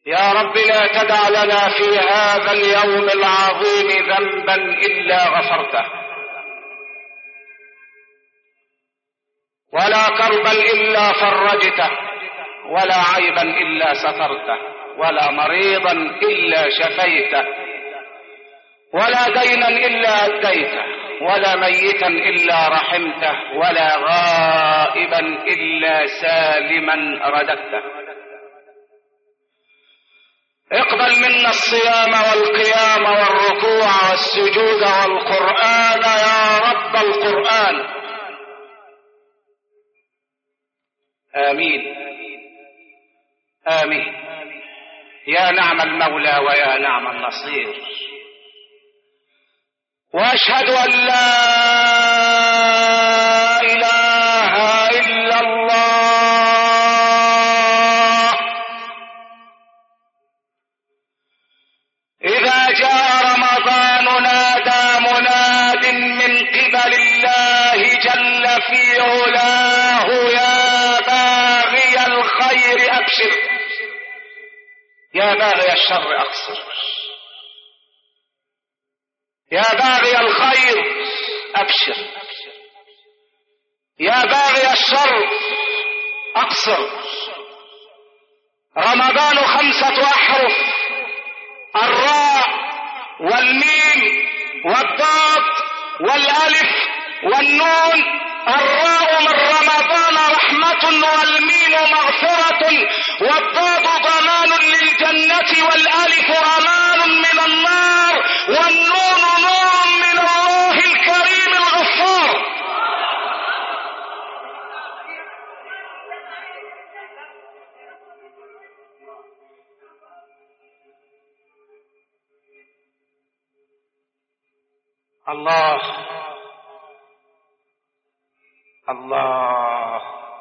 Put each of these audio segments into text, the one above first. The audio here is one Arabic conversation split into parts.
يا رب لا تدع لنا في هذا اليوم العظيم ذنبا إلا غفرته، ولا كربا إلا فرجته، ولا عيبا إلا سترته، ولا مريضا إلا شفيته، ولا دينا إلا أديته، ولا ميتا إلا رحمته، ولا غائبا إلا سالما رددته. اقبل منا الصيام والقيام والركوع والسجود والقرآن يا رب القرآن، آمين آمين. يا نعم المولى ويا نعم النصير. وأشهد أن لا إله إلا الله. إذا جاء رمضان نادى مناد من قبل الله جل في علاه يا باغي الخير أبشر، يا باغي الشر أقصر، يا باغي الخير أبشر، يا باغي الشر أقصر. رمضان 5 أحرف، الراء والميم والضاد والألف والنون. الراء من رمضان رحمة، والميم مغفرة، والضاد ضمان للجنة، والألف أمان من النار، والنون نور من الله الكريم الغفار. الله الله.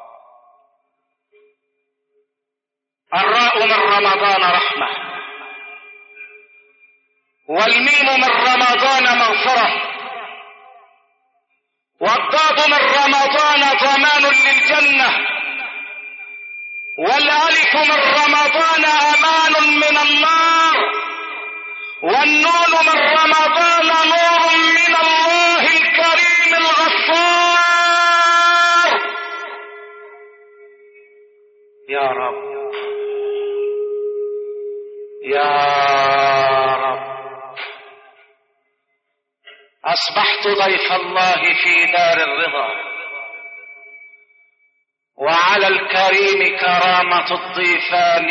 الراء من رمضان رحمة، والميم من رمضان مغفرة، والضاد من رمضان ضمان للجنة، والألف من رمضان أمان من النار، والنون من رمضان نور من الله الكريم الغفار. يا رب يا رب، أصبحت ضيف الله في دار الرضا، وعلى الكريم كرامة الضيفان،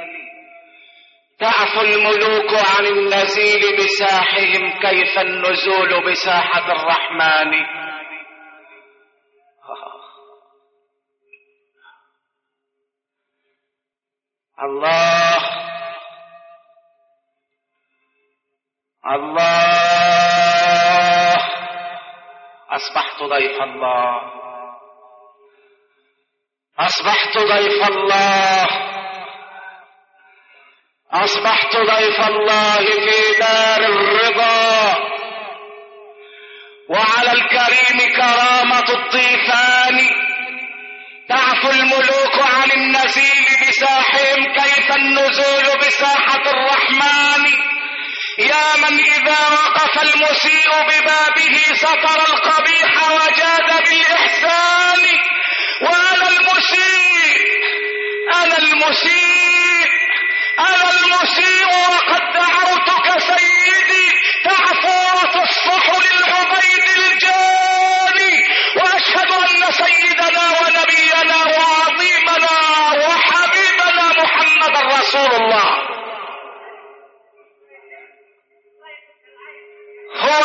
تعفو الملوك عن النزيل بساحهم كيف النزول بساحة الرحمن. الله الله. أصبحت ضيف الله، أصبحت ضيف الله، أصبحت ضيف الله في دار الرضا، وعلى الكريم كرامة الضيفان، تعفو الملوك عن النزيل بساحهم كيف النزول بساحة الرحمن. يا من إذا وقف المسيء ببابه سطر القبيح وجاد بالإحسان. وأنا المسيء، أنا المسيء، أنا المسيء، وقد دعوتك سيدي تعفو وتصفح للعبيد الجاني. وأشهد أن سيدنا ونبينا وعظيمنا وحبيبنا محمد رسول الله هو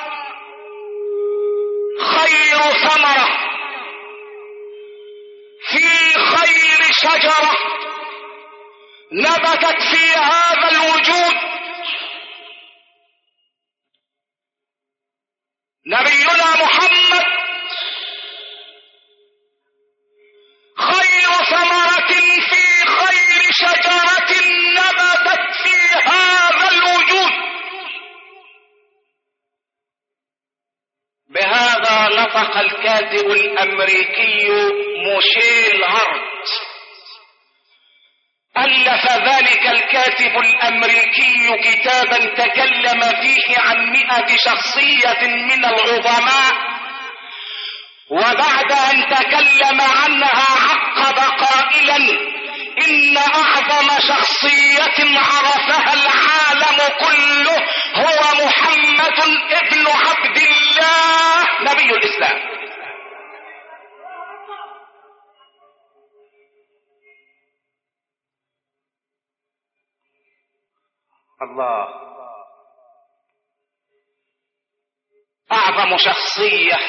خير ثمرة في خير شجرة نبتت في هذا الوجود. نبينا محمد خير ثمرة في خير شجرة نبتت في هذا الوجود. بهذا نطق الكاتب الأمريكي موشيل هارت، ألف ألف ذلك الكاتب الأمريكي كتابا تكلم فيه عن 100 شخصية من العظماء، وبعد أن تكلم عنها عقب قائلا: إن أعظم شخصية عرفها العالم كله هو محمد ابن عبد الله نبي الإسلام. الله، أعظم شخصية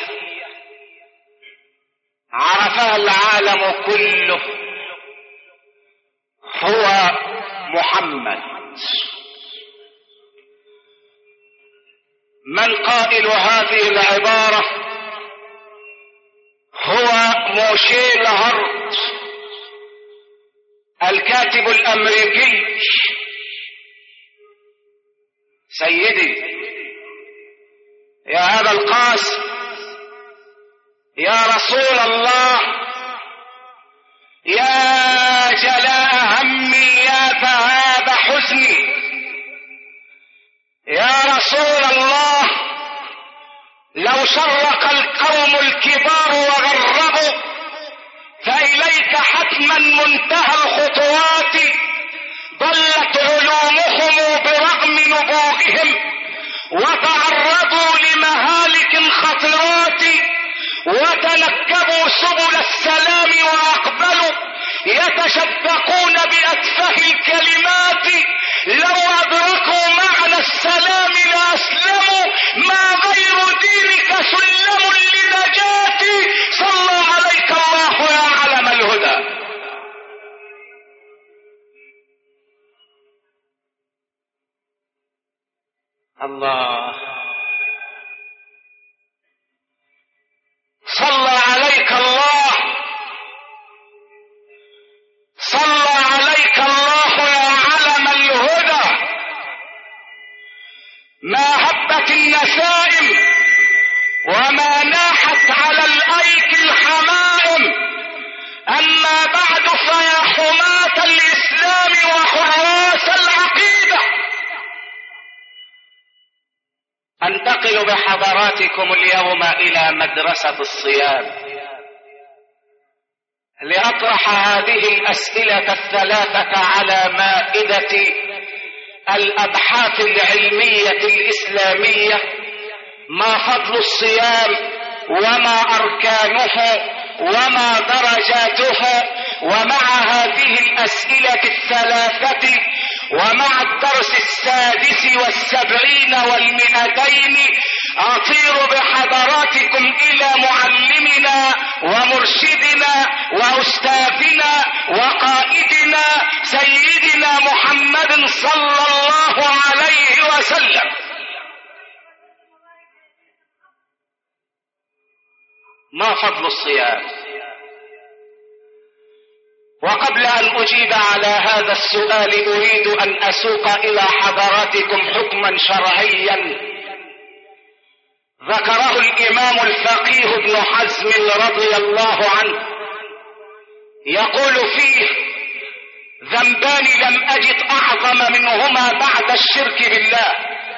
عرفها العالم كله هو محمد. من قائل هذه العبارة؟ هو موشيل هارت الكاتب الأمريكي. سيدي يا أبا القاسم، يا رسول الله، يا جلاء همي، يا ذهاب حزني، يا رسول الله، لو شرق القوم الكبار وغربوا فإليك حتما منتهى الخطوات، ضلت علومهم برغم نبوغهم وتعرضوا لمهالك خطرات، وتنكبوا سبل السلام وأقبلوا يتشدقون بأتفه الكلمات. لو أدركوا معنى السلام لأسلموا، ما غير دينك سلم لنجاتي. صلى عليك الله يا علم الهدى. الله، صلى عليك الله، صلى عليك الله يا علم الهدى. ما هبت النسائم وما ناحت على الأيك الحمائم، أما بعد فيا حماة الإسلام وحراس العقيدة، أنتقل بحضراتكم اليوم إلى مدرسة الصيام لأطرح هذه الأسئلة الثلاثة على مائدة الأبحاث العلمية الإسلامية: ما فضل الصيام، وما أركانه، وما درجاته. ومع هذه الأسئلة الثلاثة ومع الدرس 76 و200 أطير بحضراتكم إلى معلمنا ومرشدنا وأستاذنا وقائدنا سيدنا محمد صلى الله عليه وسلم. ما فضل الصيام؟ وقبل أن أجيب على هذا السؤال أريد أن أسوق إلى حضراتكم حكما شرعيا ذكره الإمام الفقيه ابن حزم رضي الله عنه، يقول فيه: ذنبان لم أجد أعظم منهما بعد الشرك بالله.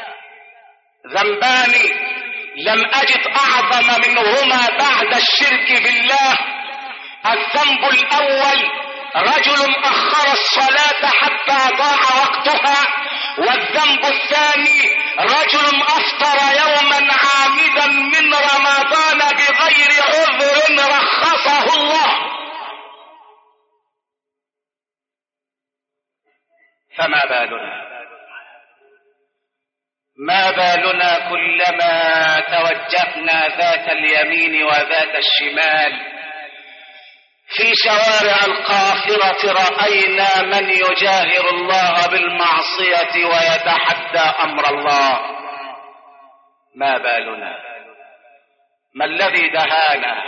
ذنبان لم أجد أعظم منهما بعد الشرك بالله. الذنب الأول: رجل أخر الصلاة حتى ضاع وقتها. والذنب الثاني: رجل أفطر يوما عامدا من رمضان بغير عذر رخصه الله. فما بالنا؟ ما بالنا كلما توجهنا ذات اليمين وذات الشمال في شوارع القاهرة رأينا من يجاهر الله بالمعصية ويتحدى أمر الله. ما بالنا؟ ما الذي دهانا؟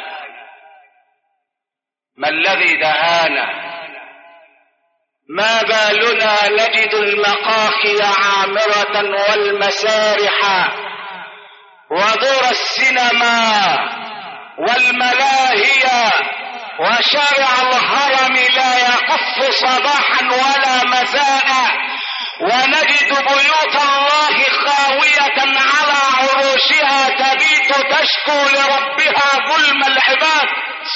ما الذي دهانا؟ ما بالنا نجد المقاهي عامرة والمسارح ودور السينما والملاهي وشارع الهرم لا يقف تصف صباحا ولا مساء، ونجد بيوت الله خاوية على عروشها تبيت تشكو لربها ظلم العباد.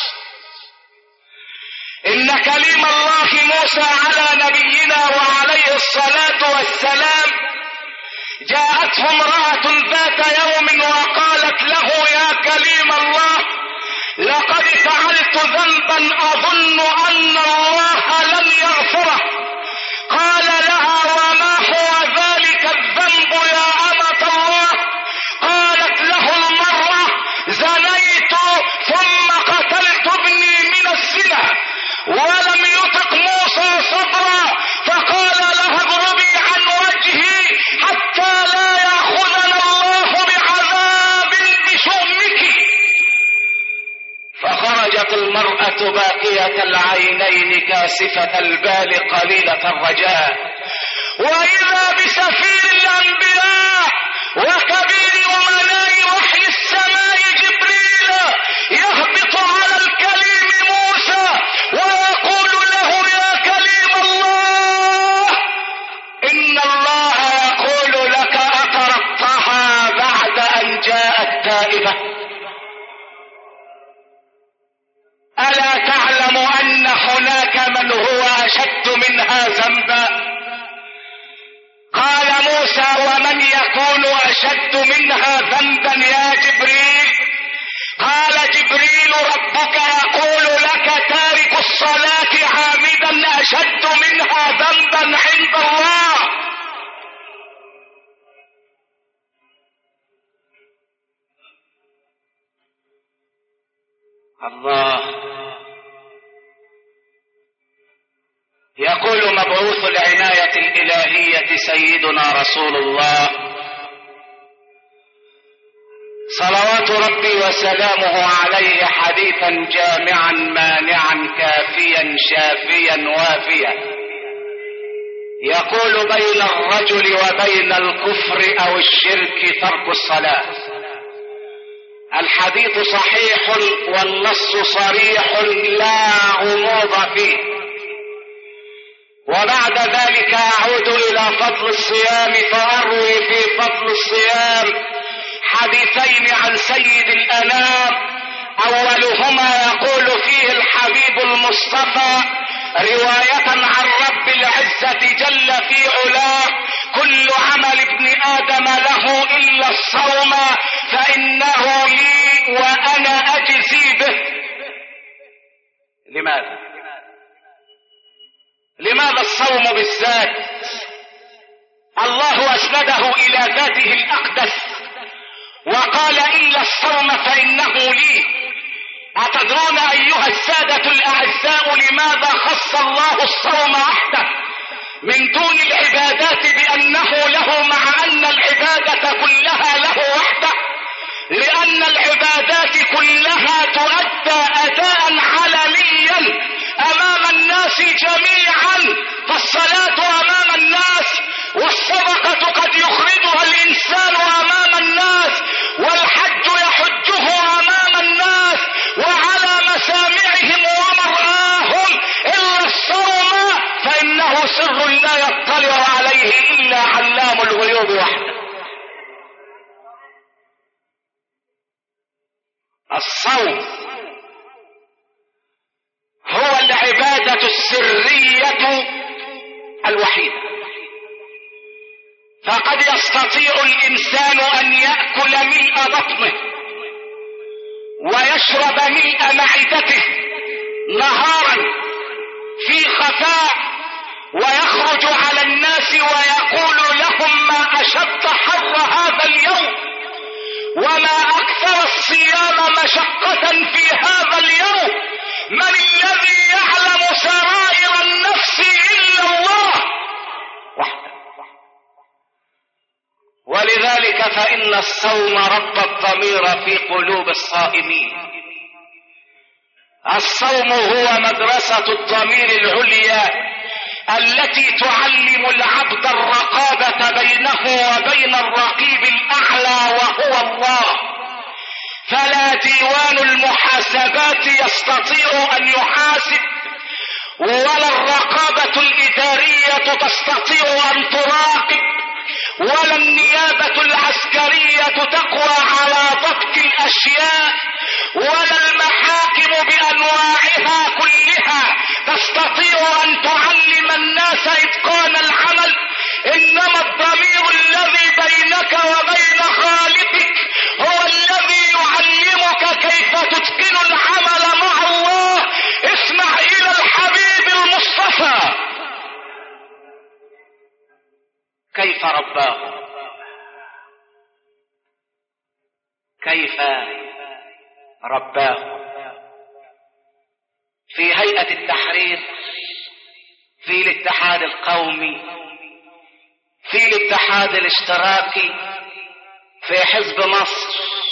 إن كليم الله موسى على نبينا وعليه الصلاة والسلام جاءته امرأة ذات يوم وقالت له: يا كليم الله، لقد فعلت ذنبا أظن أن الله لن يغفره. قال لها: وما هو ذلك الذنب يا أمة الله؟ قالت له المرة: زنيت ثم قتلت ابني من الزنا. ولم يطق موسى صبرا، فقال لها: اضربي عن وجهي حتى لا يأخذنا الله بعذاب بشؤمك. فخرجت المرأة باكية العينين كاسفة البال قليلة الرجاء، وإذا بسفير الأنبياء وكبير أمناء وحي السماء جبريل يهبط على الكليم موسى ويقول له: يا كليم الله، إن الله يقول لك: أطرقتها بعد أن جاءت تائبة؟ ألا تعلم أن هناك من هو أشد منها ذنبا؟ قال موسى: ومن يكون أشد منها ذنبا يا جبريل؟ قال جبريل: ربك يقول لك: تارك الصلاة عامدا أشد منها ذنبا عند الله. الله يقول مبعوث العناية الإلهية سيدنا رسول الله صلوات ربي وسلامه عليه حديثا جامعا مانعا كافيا شافيا وافيا، يقول: بين الرجل وبين الكفر أو الشرك ترك الصلاة. الحديث صحيح والنص صريح لا غموض فيه. وبعد ذلك أعود إلى فضل الصيام فأروي في فضل الصيام حديثين عن سيد الأنام. أولهما يقول فيه الحبيب المصطفى رواية عن رب العزة جل في علاه: كل عمل ابن آدم له إلا الصوم فإنه لي وأنا أجزي به. لماذا الصوم بالذات؟ الله أسنده إلى ذاته الأقدس وقال: إلا الصوم فإنه لي. أتدرون أيها السادة الأعزاء لماذا خص الله الصوم وحده من دون العبادات بأنه له، مع أن العبادة كلها له وحده؟ لأن العبادات كلها تؤدى أداء علنيا أمام الناس جميعا، فالصلاة أمام الناس، والصدقة قد يخرجها الإنسان أمام الناس، والحج يحجه أمام الناس وعلى مسامعهم ومرآهم، إلا الصوم فإنه سر لا يطلع عليه إلا علام الغيوب وحده. الصوم هو العبادة السرية الوحيدة، فقد يستطيع الإنسان أن يأكل ملء بطنه ويشرب ملء معدته نهارا في خفاء، ويخرج على الناس ويقول لهم: ما أشد حر هذا اليوم، وما أكثر الصيام مشقة في هذا اليوم، من الذي يعلم سرائر النفس إلا الله وحده. ولذلك فإن الصوم رب الضمير في قلوب الصائمين. الصوم هو مدرسة الضمير العليا التي تعلم العبد الرقابة بينه وبين الرقيب الأعلى وهو الله. فلا ديوان المحاسبات يستطيع أن يحاسب، ولا الرقيب تستطيع أن تراقب، ولا النيابة العسكرية تقوى على ضبط الأشياء، ولا المحاكم بأنواعها كلها تستطيع أن تعلم الناس إتقان العمل. إنما الضمير الذي بينك وبين خالقك هو الذي يعلمك كيف تتقن العمل مع الله. اسمع إلى الحبيب المصطفى كيف رباه، كيف رباه في هيئة التحرير، في الاتحاد القومي، في الاتحاد الاشتراكي، في حزب مصر،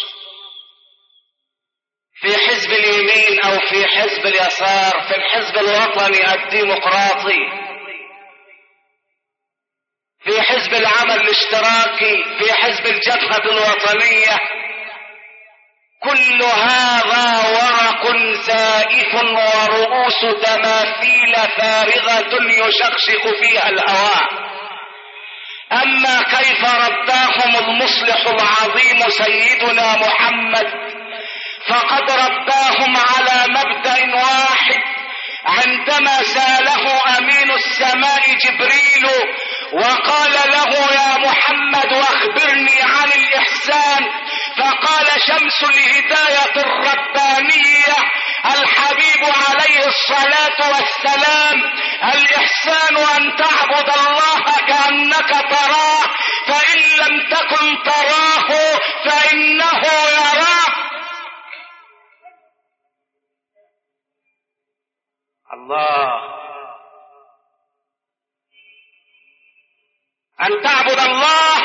في حزب اليمين او في حزب اليسار، في الحزب الوطني الديمقراطي، في حزب العمل الاشتراكي، في حزب الجبهة الوطنية. كل هذا ورق زائف ورؤوس تماثيل فارغة يشخشخ فيها الهواء. أما كيف رباهم المصلح العظيم سيدنا محمد، فقد رباهم على مبدأ واحد. عندما سأله أمين السماء جبريل وقال له يا محمد واخبرني عن الإحسان، فقال شمس الهداية الربانية الحبيب عليه الصلاة والسلام: الإحسان أن تعبد الله كأنك تراه، فإن لم تكن تراه فإنه يراك. الله، أن تعبد الله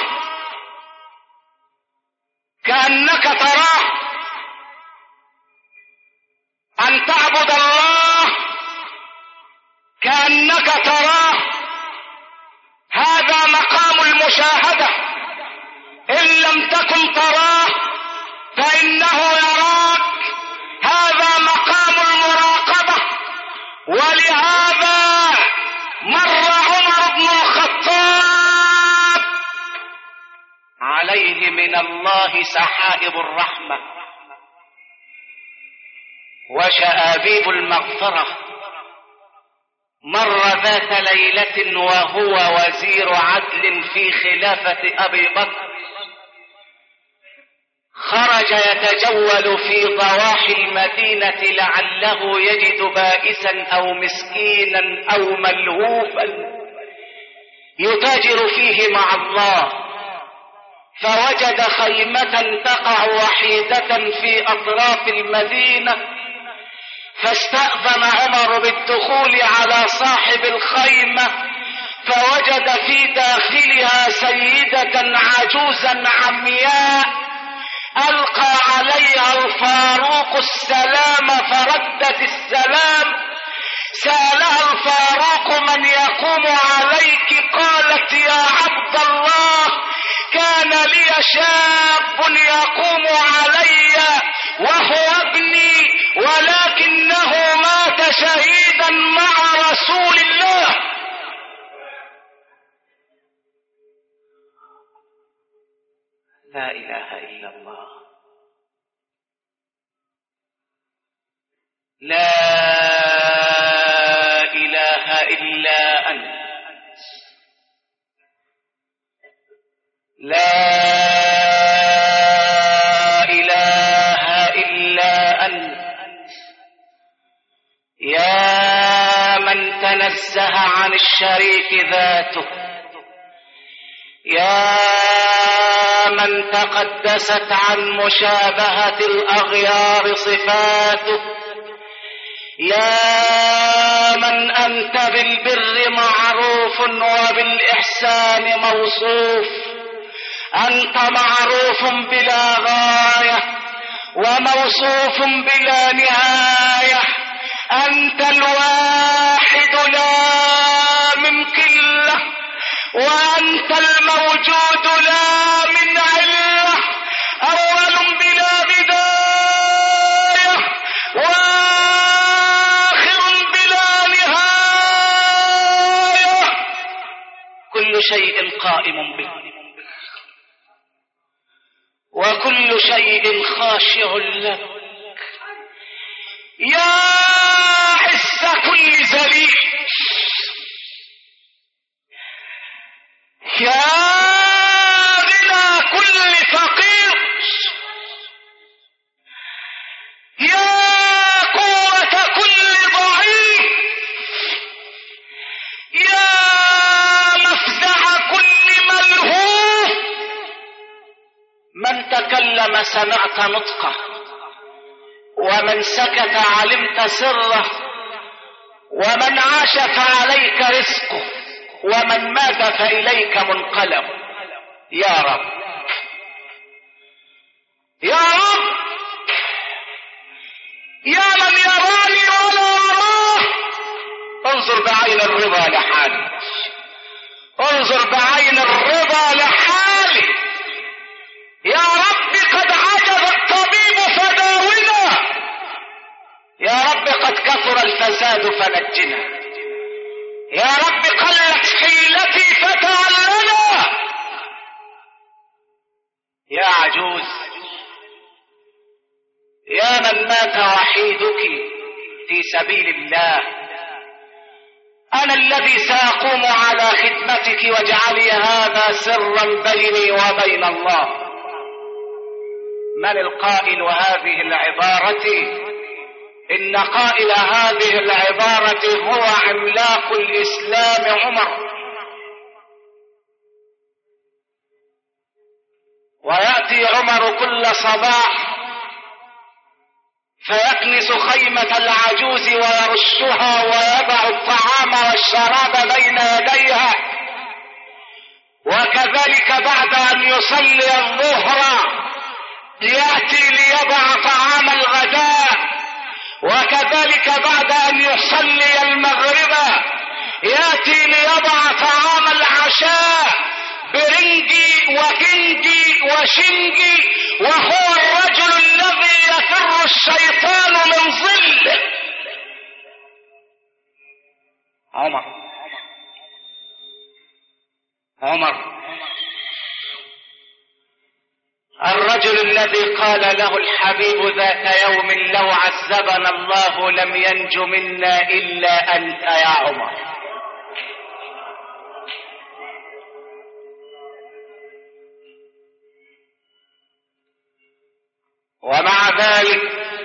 كأنك تراه، أن تعبد الله كأنك تراه. هذا مقام المشاهدة. إن لم تكن تراه فإنه يراك. هذا مقام المراقبة. ولهذا مر عمر بن الخطاب عليه من الله سحائب الرحمة وشآبيب المغفرة. مر ذات ليلة وهو وزير عدل في خلافة أبي بكر، خرج يتجول في ضواحي المدينة لعله يجد بائسا أو مسكينا أو ملهوفا يتاجر فيه مع الله، فوجد خيمة تقع وحيدة في أطراف المدينة، فاستأذن عمر بالدخول على صاحب الخيمة، فوجد في داخلها سيدة عجوزا عمياء. ألقى عليها الفاروق السلام فردت السلام. سألها الفاروق: من يقوم عليك؟ قالت: يا عبد الله، كان لي شاب يقوم علي وهو ابني، ولكنه مات شهيدا مع رسول الله. لا إله إلا الله، لا إله إلا أنت، لا إله إلا أنت، يا من تنزه عن الشريك ذاته، يا من تقدست عن مشابهة الأغيار صفاته، يا من أنت بالبر معروف وبالإحسان موصوف. أنت معروف بلا غاية وموصوف بلا نهاية. أنت الواحد لا من قلة، وأنت الموجود لا من علة، أول بلا بداية وآخر بلا نهاية. وكل شيء قائم به، وكل شيء خاشع لك. يا عز كل ذليل، يا غنى كل فقير، يا قوة كل ضعيف، يا مفزع كل ملهوف. من تكلم سمعت نطقه، ومن سكت علمت سره، ومن عاش فعليك رزقه، ومن مات فإليك منقلب. يا رب، يا رب، يا من يراني ولا أراه، انظر بعين الرضا لحالي، انظر بعين الرضا لحالي. يا رب قد عجز الطبيب فداونا، يا رب قد كثر الفساد فنجنا، يا رب قلت حيلتي فتعلنا. يا عجوز، يا من مات وحيدك في سبيل الله، أنا الذي سأقوم على خدمتك، واجعلي هذا سرا بيني وبين الله. من القائل هذه العبارة؟ إن قائل هذه العبارة هو عملاق الإسلام عمر. ويأتي عمر كل صباح فيكنس خيمة العجوز ويرشها ويضع الطعام والشراب بين يديها، وكذلك بعد أن يصلي الظهر يأتي ليضع طعام الغداء، وكذلك بعد أن يصلي المغرب يأتي ليضع طعام العشاء، برنجي وكنجي وشنجي، وهو الرجل الذي يفر الشيطان من ظله. عمر الرجل الذي قال له الحبيب ذات يوم: لو عذبنا الله لم ينج منا إلا أنت يا عمر. ومع ذلك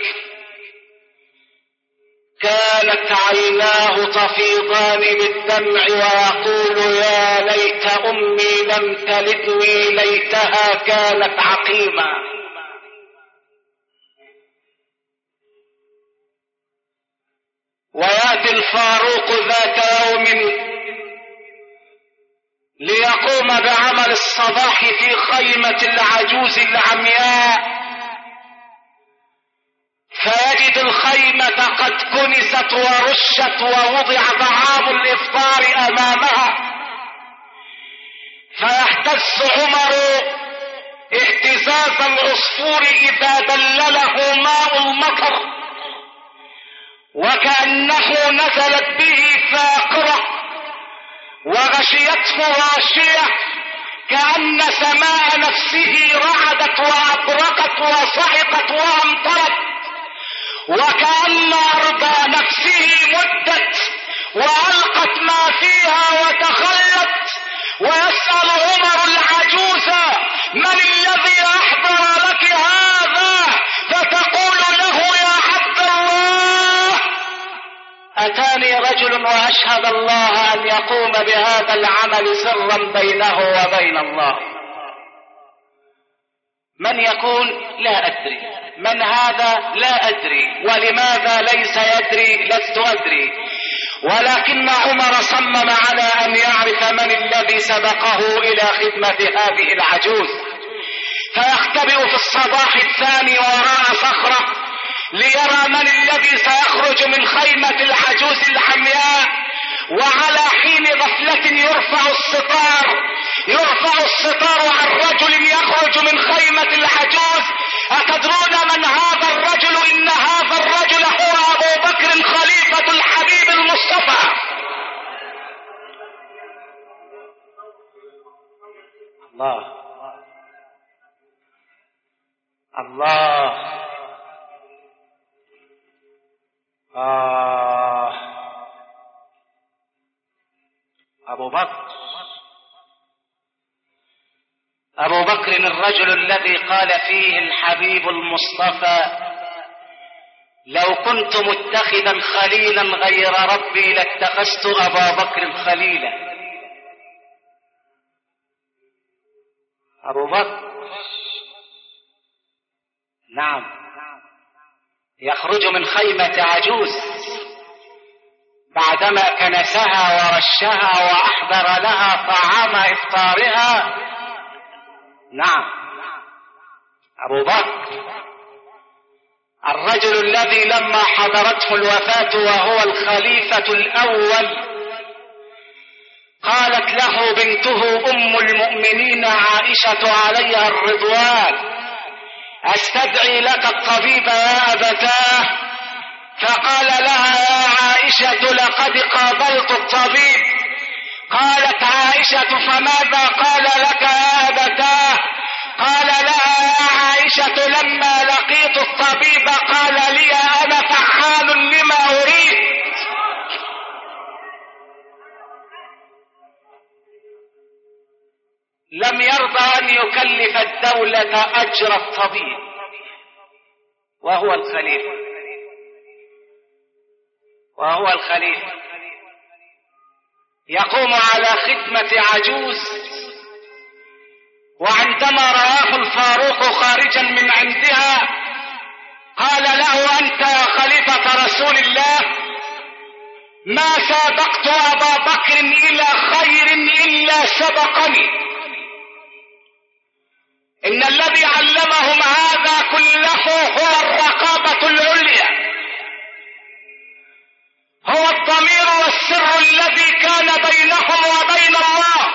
كانت عيناه تفيضان بالدمع ويقول: يا ليت أمي لم تلدني، ليتها كانت عقيما. ويأتي الفاروق ذات يوم ليقوم بعمل الصباح في خيمة العجوز العمياء، فيجد الخيمة قد كنست ورشت ووضع طعام الإفطار أمامها، فيهتز عمر اهتزاز العصفور إذا دلله ماء المطر، وكأنه نزلت به فاقرة وغشيته غاشية، كأن سماء نفسه رعدت وأبرقت وصعقت وأمطرت، وكأن أرض نفسه مدت وألقت ما فيها وتخلت. ويسأل عمر العجوز: من الذي أحضر لك هذا؟ فتقول له: يا عبد الله، أتاني رجل وأشهد الله أن يقوم بهذا العمل سرا بينه وبين الله. من يكون؟ لا أدري. من هذا؟ لا أدري. ولماذا ليس يدري؟ لست أدري. ولكن عمر صمم على أن يعرف من الذي سبقه إلى خدمة هذه العجوز، فيختبئ في الصباح الثاني وراء صخرة ليرى من الذي سيخرج من خيمة العجوز الحمياء. وعلى حين غفلة يرفع الستار عن رجل يخرج من خيمة العجوز. أتدرون من هذا الرجل؟ إن هذا الرجل هو أبو بكر خليفة الحبيب المصطفى. الله الله. أبو بكر الرجل الذي قال فيه الحبيب المصطفى: لو كنت متخذا خليلا غير ربي لاتخذت أبا بكر خليلا. أبو بكر نعم يخرج من خيمة عجوز بعدما كنسها ورشها وأحضر لها طعام إفطارها. نعم أبو بكر الرجل الذي لما حضرته الوفاة وهو الخليفة الأول قالت له بنته أم المؤمنين عائشة عليها الرضوان: أستدعي لك الطبيب يا أبتاه؟ فقال لها: يا عائشة لقد قابلت الطبيب. قالت عائشة: فماذا قال لك يا أبتاه؟ قال لها: يا عائشة لما لقيت الطبيب قال لي: أنا فعال لما أريد. لم يرضى أن يكلف الدولة أجر الطبيب وهو الخليفة يقوم على خدمة عجوز. وعندما رآه الفاروق خارجا من عندها قال له: أنت يا خليفة رسول الله ما سابقت أبا بكر إلى خير إلا سبقني. إن الذي علمهم هذا كله هو الرقابة العليا، هو الضمير والسر الذي كان بينهم وبين الله.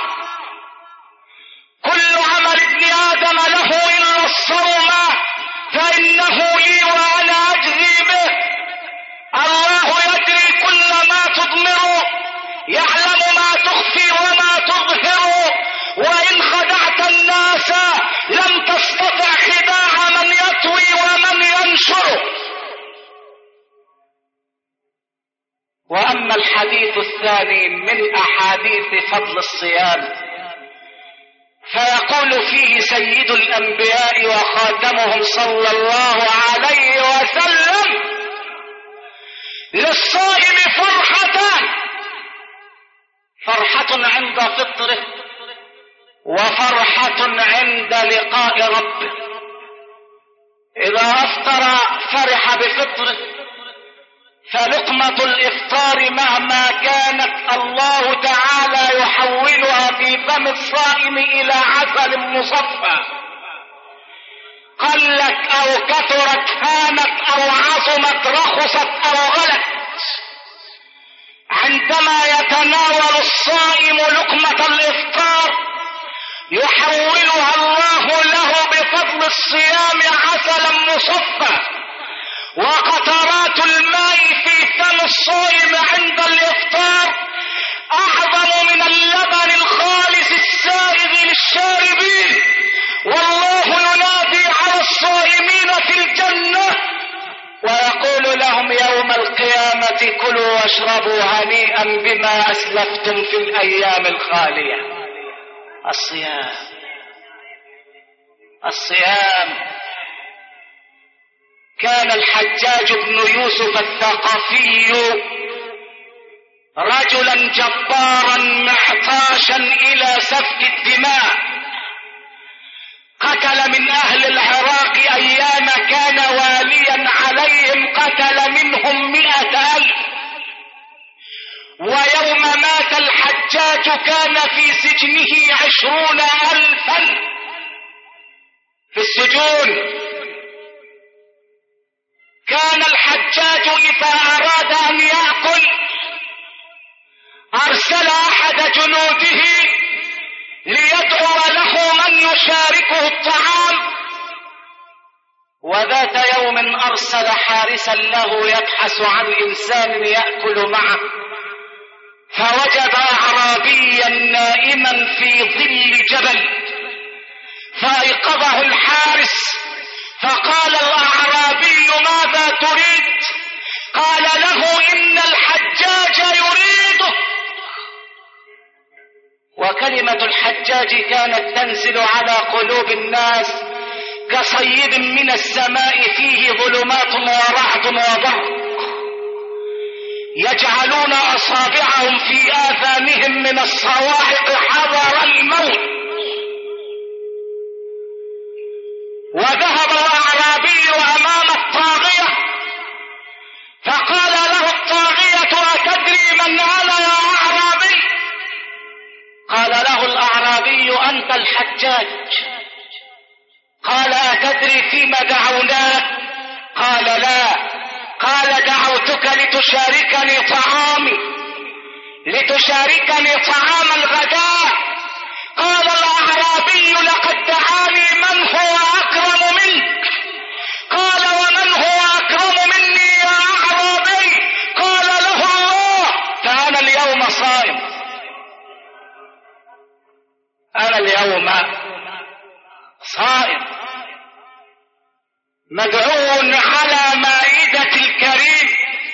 كل عمل ابن آدم له إلا الصوم فإنه لي وأنا أجزي به. الله يدري كل ما تضمر، يعلم ما تخفي وما تظهر. وإن خدعت الناس لم تستطع خداع من يطوي ومن ينشر. وأما الحديث الثاني من أحاديث فضل الصيام فيقول فيه سيد الأنبياء وخاتمهم صلى الله عليه وسلم: للصائم فرحتان: فرحة عند فطره وفرحة عند لقاء ربه. إذا أفطر فرح بفطره، فلقمة الإفطار مهما كانت الله تعالى يحولها في فم الصائم إلى عسل مصفى، قلت أو كثرت، هانت أو عظمت، رخصت أو غلت. عندما يتناول الصائم لقمة الإفطار يحولها الله له بفضل الصيام عسلا مصفى. وقطرات الماء في فم الصائم عند الإفطار أعظم من اللبن الخالص السائغ للشاربين. والله ينادي على الصائمين في الجنة ويقول لهم يوم القيامة: كلوا واشربوا هنيئا بما أسلفتم في الأيام الخالية. الصيام. كان الحجاج بن يوسف الثقفي رجلا جبارا محتاشا إلى سفك الدماء، قتل من أهل العراق أيام كان واليا عليهم، قتل منهم 100,000. ويوم مات الحجاج كان في سجنه 20,000 في السجون. كان الحجاج إذا أراد أن يأكل أرسل أحد جنوده ليدعو له من يشاركه الطعام. وذات يوم أرسل حارسا له يبحث عن إنسان يأكل معه، فوجد أعرابيا نائما في ظل جبل فأيقظه الحارس فقال الأعرابي ماذا تريد؟ قال له إن الحجاج يريده. وكلمة الحجاج كانت تنزل على قلوب الناس كصيد من السماء فيه ظلمات ورعد وبرق، يجعلون أصابعهم في آذانهم من الصواعق حذر الموت. وذهب الأعرابي أمام الطاغية فقال له الطاغية أتدري من أنا يا أعرابي؟ قال له الأعرابي أنت الحجاج. قال أتدري فيما دعوناك؟ قال لا. قال دعوتك لتشاركني طعام الغداء. قال الأعرابي لقد دعاني من هو أكرم منك. قال ومن هو أكرم مني يا أعرابي؟ قال له الله. فأنا اليوم صائم، أنا اليوم صائم مدعو على مائدة الكريم.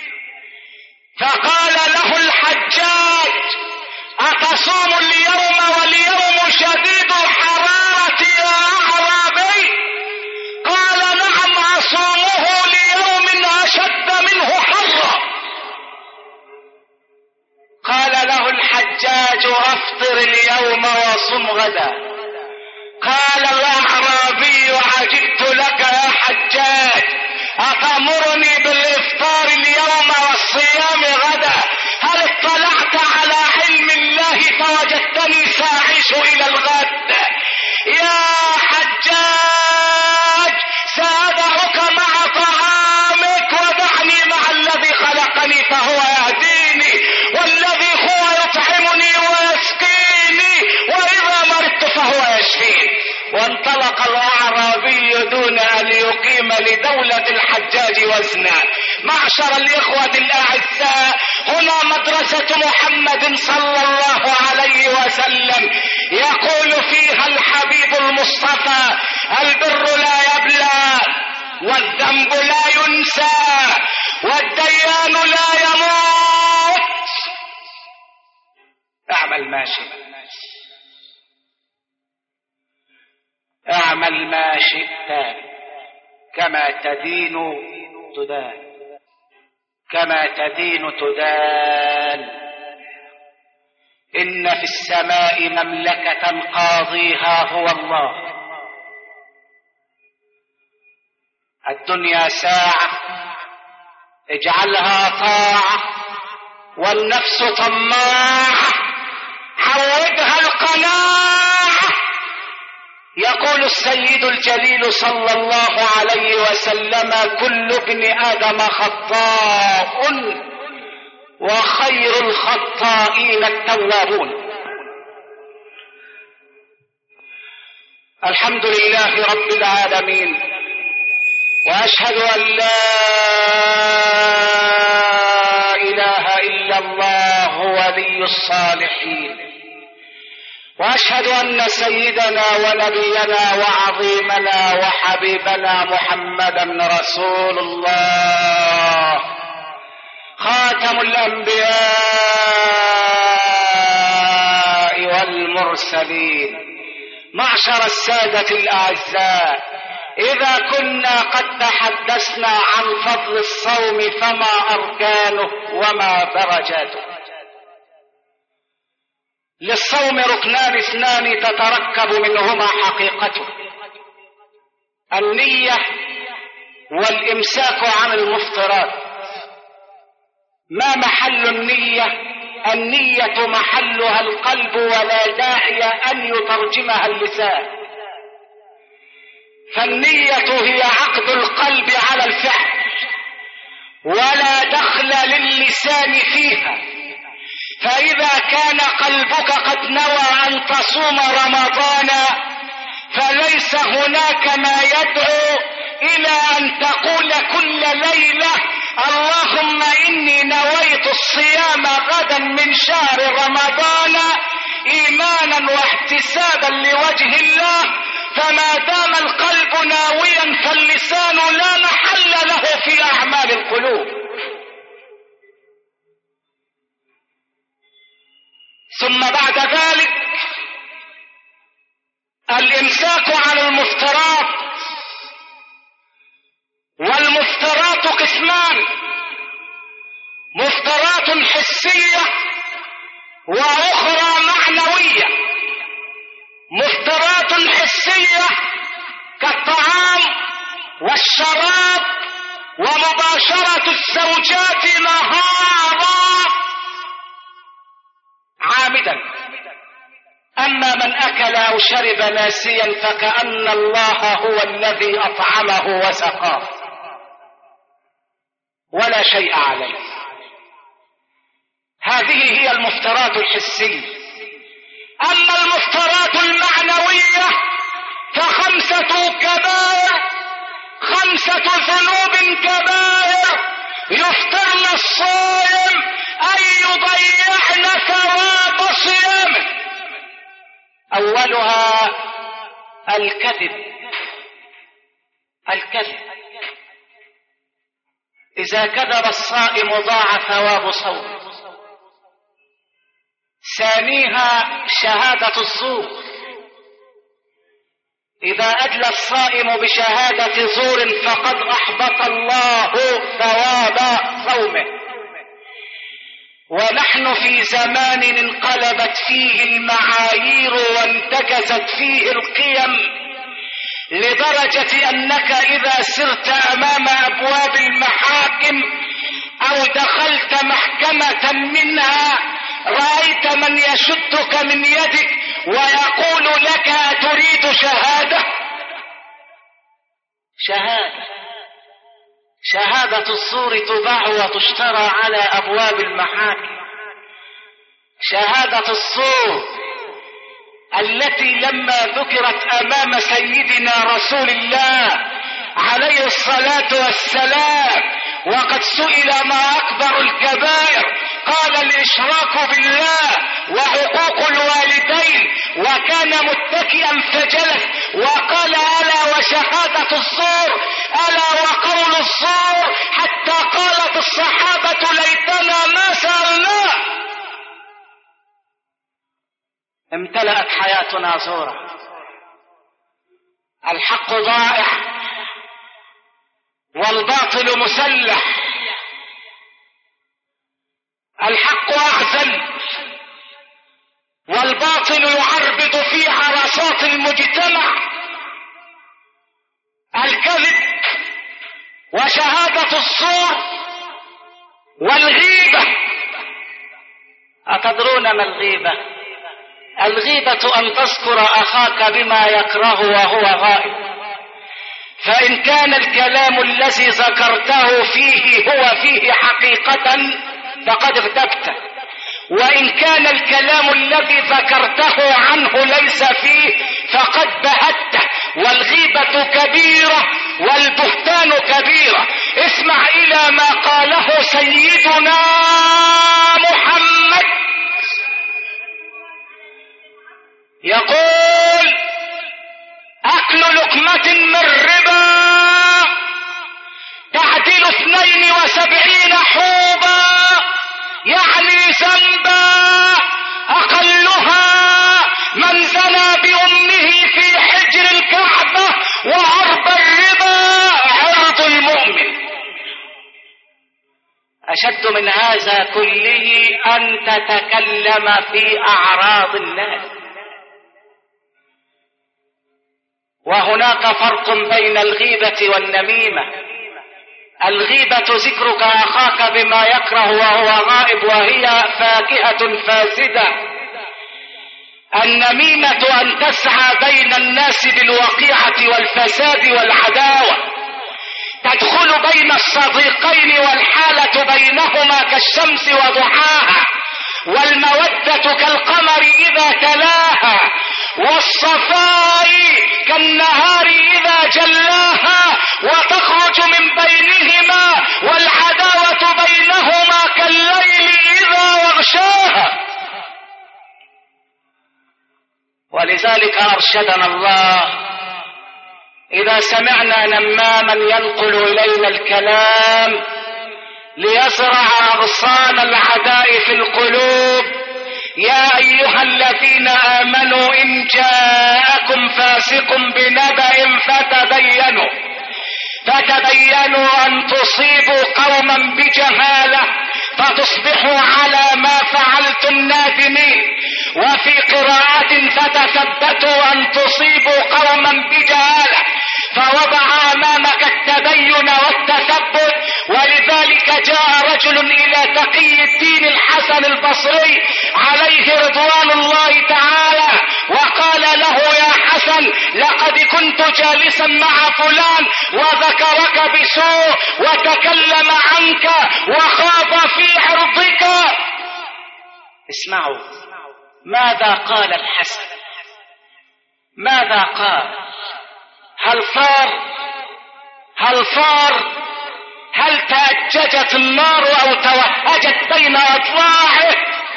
فقال له الحجاج أتصوم اليوم واليوم شديد الحرارة يا أعرابي؟ قال نعم أصومه ليوم أشد منه حرا. قال له الحجاج أفطر اليوم وصم غدا. قال الأعرابي عجبت لك يا حجاج، أتأمرني بالإفطار اليوم والصيام غدا؟ هل اطلعت على علم الله فوجدتني ساعيش إلى الغد؟ يا حجاج سأدعك مع طعامك ودعني مع الذي خلقني فهو يهديني والذي هو يطعمني ويسقيني وإذا مرضت فهو يشفيني. وانطلق الأعرابي دون أن يقيم لدولة الحجاج وزنا. معشر الإخوة الأعزاء، هنا مدرسة محمد صلى الله عليه وسلم يقول فيها الحبيب المصطفى البر لا يبلى والذنب لا ينسى والديان لا يموت. اعمل ما شئت، اعمل ما شئت كما تدين تدان، كما تدين تدان. إن في السماء مملكة قاضيها هو الله. الدنيا ساعة اجعلها طاعة، والنفس طماعة عودها القناعة. يقول السيد الجليل صلى الله عليه وسلم كل ابن آدم خطاء وخير الخطائين التوابون. الحمد لله رب العالمين، وأشهد أن لا إله إلا الله ولي الصالحين، وأشهد أن سيدنا ونبينا وعظيمنا وحبيبنا محمدا رسول الله خاتم الأنبياء والمرسلين. معشر السادة الأعزاء، إذا كنا قد تحدثنا عن فضل الصوم فما أركانه وما درجاته؟ للصوم ركنان اثنان تتركب منهما حقيقته: النية والإمساك عن المفطرات. ما محل النية؟ النية محلها القلب ولا داعي أن يترجمها اللسان، فالنية هي عقد القلب على الفعل ولا دخل للسان فيها. فإذا كان قلبك قد نوى أن تصوم رمضان فليس هناك ما يدعو إلى أن تقول كل ليلة اللهم إني نويت الصيام غدا من شهر رمضان إيمانا واحتسابا لوجه الله فما دام القلب ناويا فاللسان لا محل له في أعمال القلوب. ثم بعد ذلك الإمساك عن المفترات، والمفترات قسمان: مفترات حسية وأخرى معنوية. مفترات حسية كالطعام والشراب ومباشرة الزوجات نهارا عامدا. أما من أكل أو شرب ناسيا فكأن الله هو الذي أطعمه وسقاه ولا شيء عليه. هذه هي المفترات الحسية. أما المفترات المعنوية فخمسة كبائر، 5 ذنوب كبائر يفطرن الصائم أن يضيعن ثواب صيامه. أولها الكذب. إذا كذب الصائم ضاع ثواب صومه. ثانيها شهادة الزور. إذا أدلى الصائم بشهادة زور فقد أحبط الله ثواب صومه. ونحن في زمان انقلبت فيه المعايير وانتكست فيه القيم، لدرجة أنك إذا سرت أمام أبواب المحاكم أو دخلت محكمة منها رأيت من يشدك من يدك ويقول لك: أتريد شهادة؟ شهادة الزور تباع وتشترى على أبواب المحاكم. شهادة الزور التي لما ذكرت أمام سيدنا رسول الله عليه الصلاة والسلام وقد سئل ما أكبر الكبائر قال: الإشراك بالله وعقوق الوالدين، وكان متكئا فجلس وقال: ألا وشهادة الزور، ألا وقول الزور، حتى قالت الصحابة: ليتنا ما سألناه. امتلأت حياتنا زورا. الحق ضائع والباطل مسلح. الحق أعزل والباطل يعربد في عرصات المجتمع. الكذب وشهادة الزور والغيبة. أتدرون ما الغيبة؟ الغيبة أن تذكر أخاك بما يكره وهو غائب، فإن كان الكلام الذي ذكرته فيه هو فيه حقيقة فقد اغتبته، وإن كان الكلام الذي ذكرته عنه ليس فيه فقد بهته. والغيبة كبيرة والبهتان كبيرة. اسمع إلى ما قاله سيدنا محمد، يقول: أكل لقمة من ربا تعدل 72 حوبا، يعني ذنبا أقلها من زنى بأمه في حجر الكعبة، وعرض الربا عرض المؤمن. أشد من هذا كله أن تتكلم في أعراض الناس. وهناك فرق بين الغيبة والنميمة. الغيبة ذكرك أخاك بما يكره وهو غائب وهي فاكهة فاسدة. النميمة أن تسعى بين الناس بالوقيعة والفساد والعداوة، تدخل بين الصديقين والحالة بينهما كالشمس وضحاها، والمودة كالقمر إذا تلاها، والصفاء كالنهار إذا جلاها، وتخرج من بينهما والعداوة بينهما كالليل إذا يغشاها. ولذلك أرشدنا الله إذا سمعنا نماما ينقل إلينا الكلام ليزرع أغصان العداء في القلوب، يا أيها الذين آمنوا إن جاءكم فاسق بنبأ فتبينوا أن تصيبوا قوما بجهالة فتصبحوا على ما فعلتم نادمين. وفي قراءة فتثبتوا أن تصيبوا قوما بجهالة، فوضع أمامك التبين والتثبت. ولذلك جاء رجل إلى تقي الدين الحسن البصري عليه رضوان الله تعالى وقال له: يا حسن، لقد كنت جالسا مع فلان وذكرك بسوء وتكلم عنك وخاض في عرضك. اسمعوا ماذا قال الحسن، ماذا قال؟ هل تأججت النار أو توهجت بين أضلاعه؟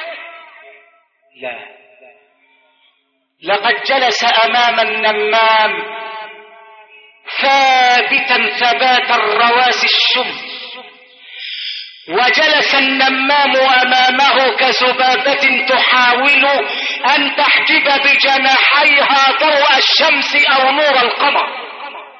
لا، لقد جلس أمام النمام ثابتا ثبات الرواسي الشم، وجلس النمام أمامه كذبابة تحاول أن تحجب بجناحيها ضوء الشمس أو نور القمر.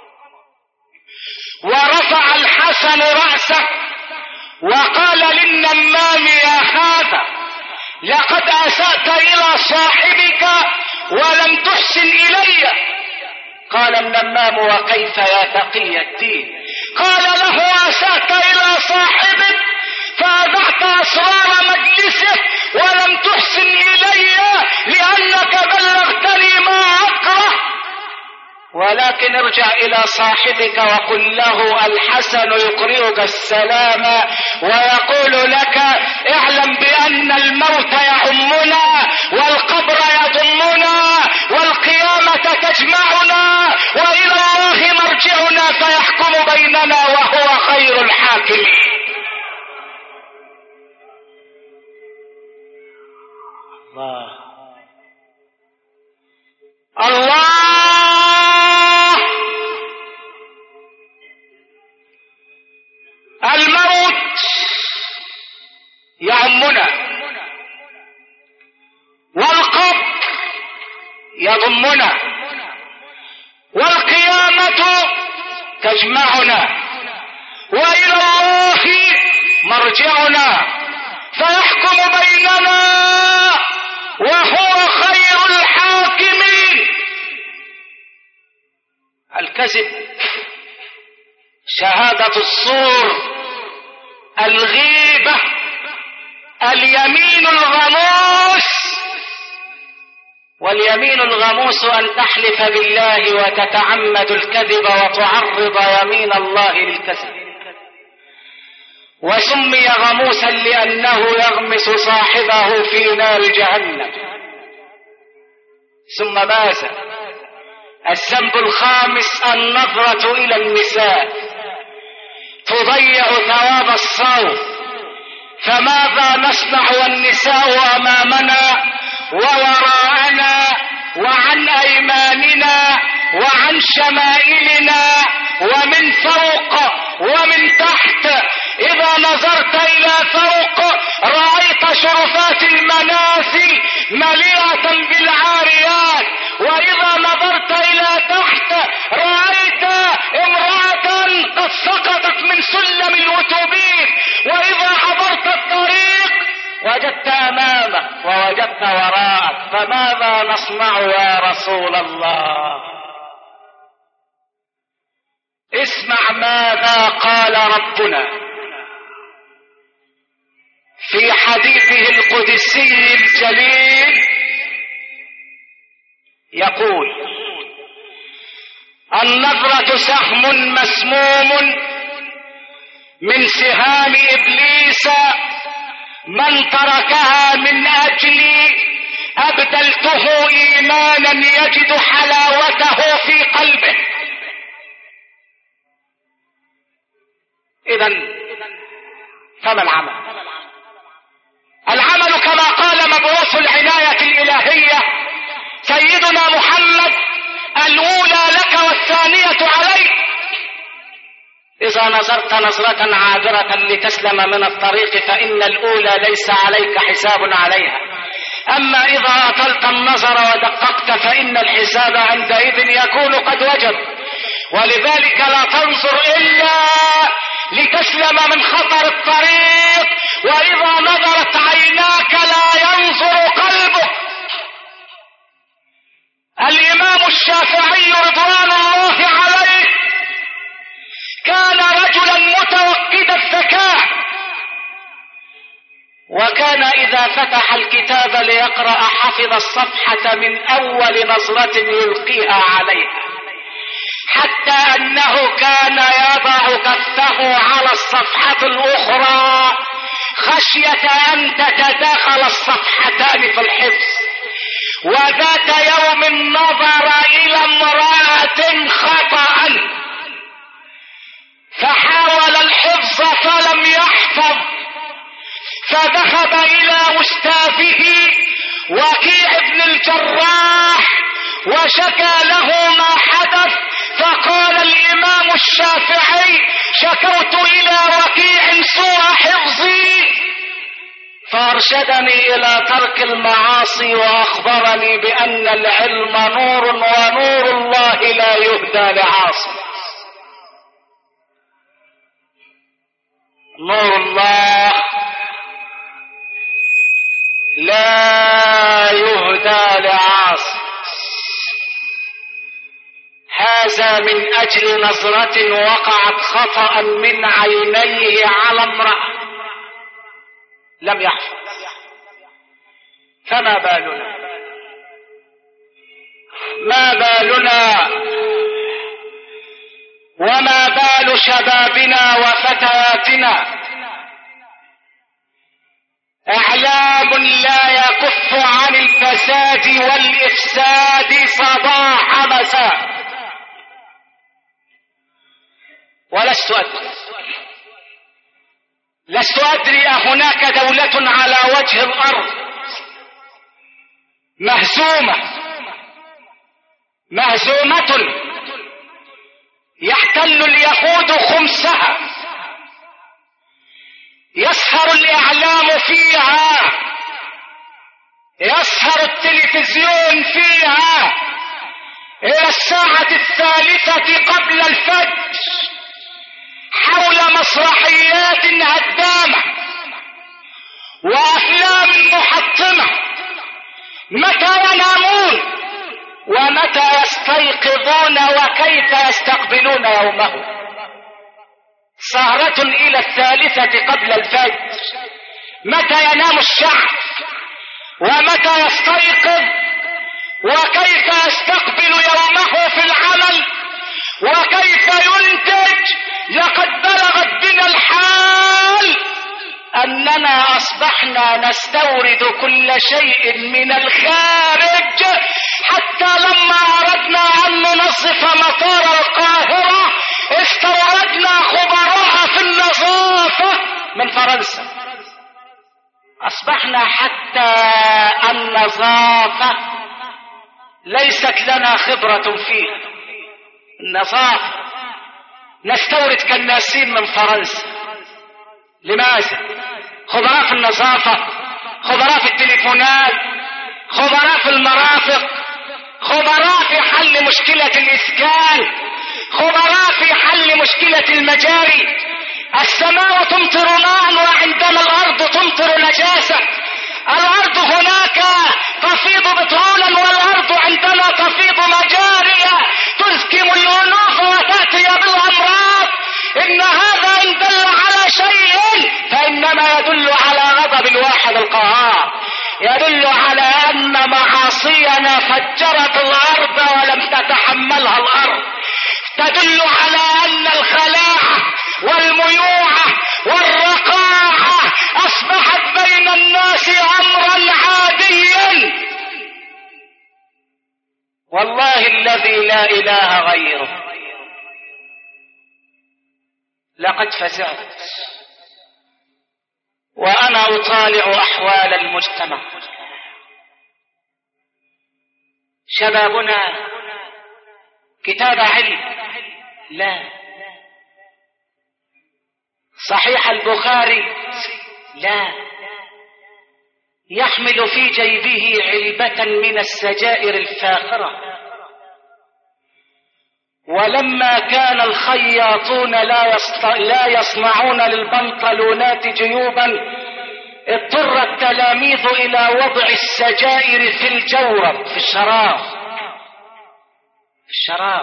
ورفع الحسن رأسه وقال للنمام: يا هذا، لقد أسأت إلى صاحبك ولم تحسن إلي. قال النمام: وكيف يا تقي الدين؟ قال له: أسأت إلى صاحبك فأذعت أسرار مجلسه ولم تحسن إلي لأنك بلغتني ما أكره. ولكن ارجع إلى صاحبك وقل له: الحسن يقرئك السلام ويقول لك: اعلم بأن الموت يعمنا والقبر يضمنا والقيامة تجمعنا وإلى الله مرجعنا فيحكم بيننا وهو خير الحاكمين. الله الموت يعمنا والقبر يضمنا والقيامة تجمعنا وإلى الله مرجعنا فيحكم بيننا وهو خير الحاكمين. الكذب، شهادة الزور، الغيبة، اليمين الغموس. واليمين الغموس أن تحلف بالله وتتعمد الكذب وتعرض يمين الله للكذب. وسمي غموسا لأنه يغمس صاحبه في نار جهنم. ثم ماذا؟ الذنب الخامس النظرة إلى النساء تضيع ثواب الصوم. فماذا نصنع والنساء أمامنا ووراءنا وعن أيماننا وعن شمائلنا ومن فوق ومن تحت؟ إذا نظرت إلى فوق رأيت شرفات المنازل مليئة بالعاريات، وإذا نظرت إلى تحت رأيت امرأة قد سقطت من سلم الأتوبيس، وإذا عبرت الطريق وجدت أمامك ووجدت وراءك. فماذا نصنع يا رسول الله؟ اسمع ماذا قال ربنا في حديثه القدسي الجليل، يقول: النظرة سهم مسموم من سهام إبليس، من تركها من أجلي أبدلته إيمانا يجد حلاوته في قلبه. إذن فما العمل؟ العمل كما قال مبعوث العناية الإلهية سيدنا محمد: الأولى لك والثانية الحجة عليك إذا نظرت نظرة عابرة لتسلم من الطريق فإن الأولى ليس عليك حساب عليها، أما إذا أطلت النظر ودققت فإن الحساب عندئذ يكون قد وجب. ولذلك لا تنظر إلا لتسلم من خطر الطريق، وإذا نظرت عيناك لا ينظر قلبك. الإمام الشافعي رضوان الله عليه كان رجلا متوقد الذكاء، وكان إذا فتح الكتاب ليقرأ حفظ الصفحة من أول نظرة يلقيها عليها، حتى أنه كان يضع كفه على الصفحة الأخرى خشية أن تتداخل الصفحتان في الحفظ. وذات يوم نظر إلى امرأة خطأ فحاول الحفظ فلم يحفظ، فذهب إلى أستاذه وكيع بن الجراح وشكى له ما حدث، فقال الإمام الشافعي: شكوت إلى وكيع سوء حفظي فأرشدني إلى ترك المعاصي وأخبرني بأن العلم نور ونور الله لا يهدى لعاصي. نور الله لا يهدى لعاصي. هذا من أجل نظرة وقعت خطأ من عينيه على امرأة لم يحفظ. فما بالنا وما بال شبابنا وفتياتنا؟ اعلام لا يكف عن الفساد والافساد صباح مساء. لست أدري أهناك دولة على وجه الأرض مهزومة يحتل اليهود خمسها، يسهر الإعلام فيها، يسهر التلفزيون فيها إلى الساعة 3 قبل الفجر حول مسرحيات هدامة وأفلام محطمة. متى ينامون ومتى يستيقظون وكيف يستقبلون يومهم؟ سهرة إلى 3 قبل الفجر. متى ينام الشعب ومتى يستيقظ وكيف يستقبل يومه في العمل وكيف ينتج؟ لقد بلغت بنا الحال أننا أصبحنا نستورد كل شيء من الخارج، حتى لما أردنا أن ننظف مطار القاهرة استوردنا خبراء في النظافة من فرنسا. أصبحنا حتى النظافة ليست لنا خبرة فيها. النظافة نستورد كناسين من فرنسا. لماذا؟ خبراء في النظافة، خبراء في التليفونات، خبراء في المرافق، خبراء في حل مشكلة الإسكان، خبراء في حل مشكلة المجاري. السماء تمطر ماء وعندما الأرض تمطر نجاسة. الأرض هناك تفيض بترولا والأرض عندما تفيض مجاري تزكم الأنوف وتأتي بالأمراض. إن هذا إن دل على شيء فإنما يدل على غضب الواحد القهار، يدل على أن معاصينا فجرت الأرض ولم تتحملها الأرض، تدل على أن الخلاعة والميوعة والرقاعة أصبحت بين الناس أمرا عاديا. والله الذي لا إله غيره لقد فزعت وأنا أطالع أحوال المجتمع. شبابنا كتاب علم لا. صحيح البخاري؟ لا. يحمل في جيبه علبة من السجائر الفاخرة. ولما كان الخياطون لا يصنعون للبنطلونات جيوبا، اضطر التلاميذ إلى وضع السجائر في الجورب، في الشراب.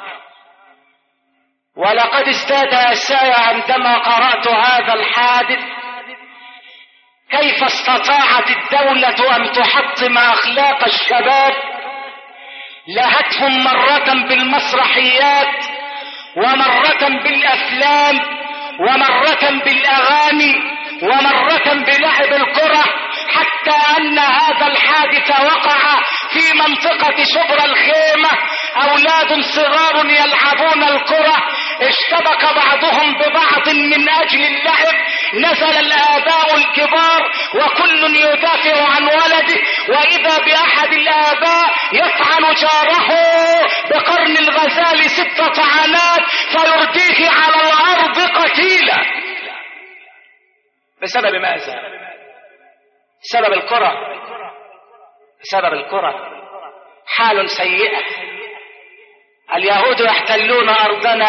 ولقد ازداد أساي عندما قرأت هذا الحادث، كيف استطاعت الدولة أن تحطم أخلاق الشباب، لهتهم مرة بالمسرحيات ومرة بالأفلام ومرة بالأغاني ومرة بلعب الكرة، حتى أن هذا الحادث وقع في منطقة شبرا الخيمة. أولاد صغار يلعبون الكرة، اشتبك بعضهم ببعض من أجل اللعب، نزل الآباء الكبار وكل يدافع عن ولده، وإذا بأحد الآباء يطعن جاره بقرن الغزال 6 طعنات فيرديه على الأرض قتيلا. بسبب ماذا؟ بسبب الكرة. حال سيئة. اليهود يحتلون أرضنا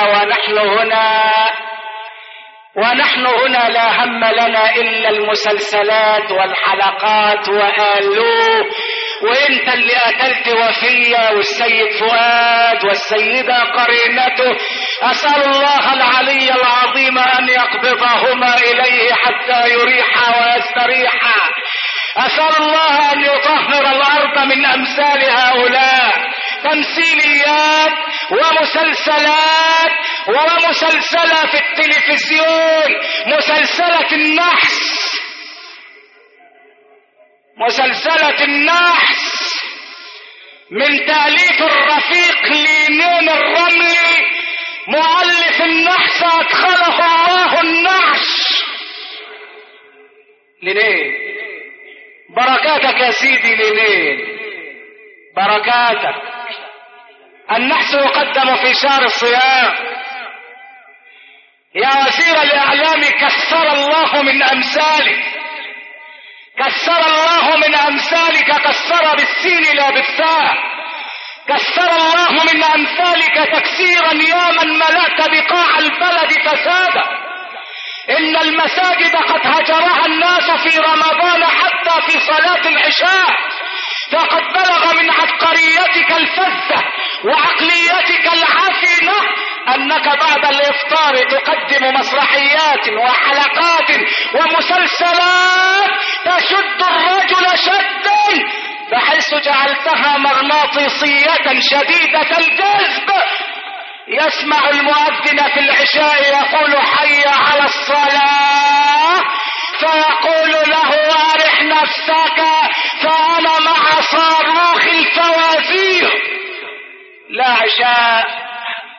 ونحن هنا لا هم لنا إلا المسلسلات والحلقات وآلوه، وانت اللي قتلت وفية والسيد فؤاد والسيدة قرينته. أسأل الله العلي العظيم أن يقبضهما إليه حتى يريحا ويستريحا. أسأل الله أن يطهر الأرض من أمثال هؤلاء. تمثيليات ومسلسلات، ومسلسلة في التلفزيون مسلسلة النحس من تأليف الرفيق لينين الرملي، مؤلف النحس أدخله الله النحش. لينين بركاتك يا سيدي، لينين بركاتك. النحس يقدم في شهر الصيام. يا وزير الإعلام كسر الله من أمثالك، كسر بالسين لا بالثاء. كسر الله من أمثالك تكسيرا يا من ملأت بقاع البلد فسادا. إن المساجد قد هجرها الناس في رمضان حتى في صلاة العشاء، فقد بلغ من عبقريتك الفذة وعقليتك العفنة أنك بعد الإفطار تقدم مسرحيات وحلقات ومسلسلات تشد الرجل شدا، بحيث جعلتها مغناطيسية شديدة الجذب. يسمع المؤذن في العشاء يقول حي على الصلاة، فيقول له أرح نفسك فأنا مع صاروخ الفوازير. لا عشاء